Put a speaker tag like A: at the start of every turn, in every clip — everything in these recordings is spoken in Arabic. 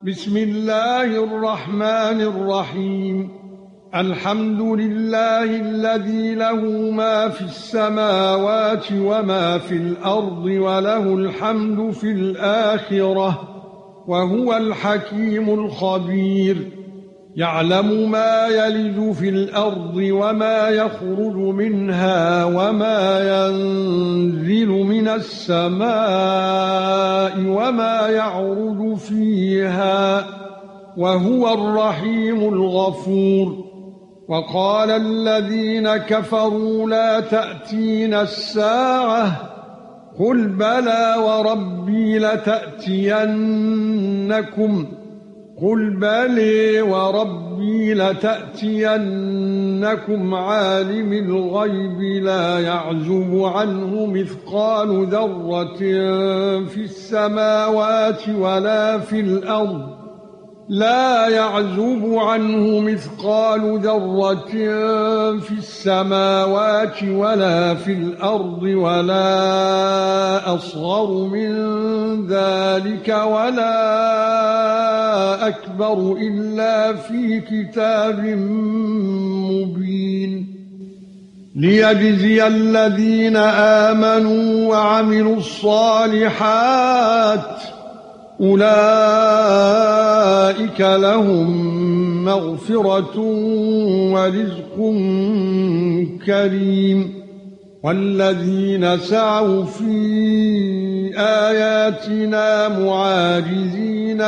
A: بسم الله الرحمن الرحيم. الحمد لله الذي له ما في السماوات وما في الأرض وله الحمد في الآخرة وهو الحكيم الخبير. يعلم ما يلج في الأرض وما يخرج منها وما ينزل من السماء وما يعرج فيها وهو الرحيم الغفور. وقال الذين كفروا لا تأتينا الساعة قل بلى وربي لتأتينكم قل بلى وربي لتأتينكم عالم الغيب لا يعزب عنه مثقال ذرة في السماوات ولا في الأرض لا يعزب عنه مثقال ذرة في السماوات ولا في الأرض ولا أصغر من ذلك ولا أكبر إلا في كتاب مبين. ليجزي الذين آمنوا وعملوا الصالحات أولئك لهم مغفرة ورزق كريم. والذين سعوا في آياتنا معاجزين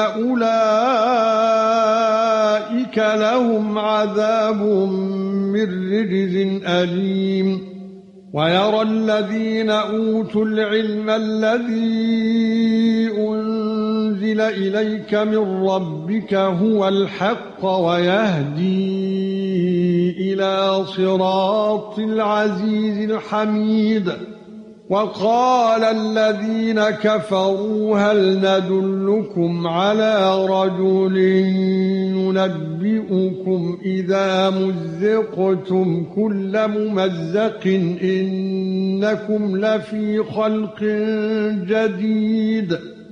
A: أولئك لهم عذاب من رجز أليم. ويرى الذين أوتوا العلم الذي أنزل إليك من ربك هو الحق ويهدي إلى صراط العزيز الحميد. وقال الذين كفروا هل ندلكم على رجل ينبئكم إذا مزقتم كل ممزق إنكم لفي خلق جديد.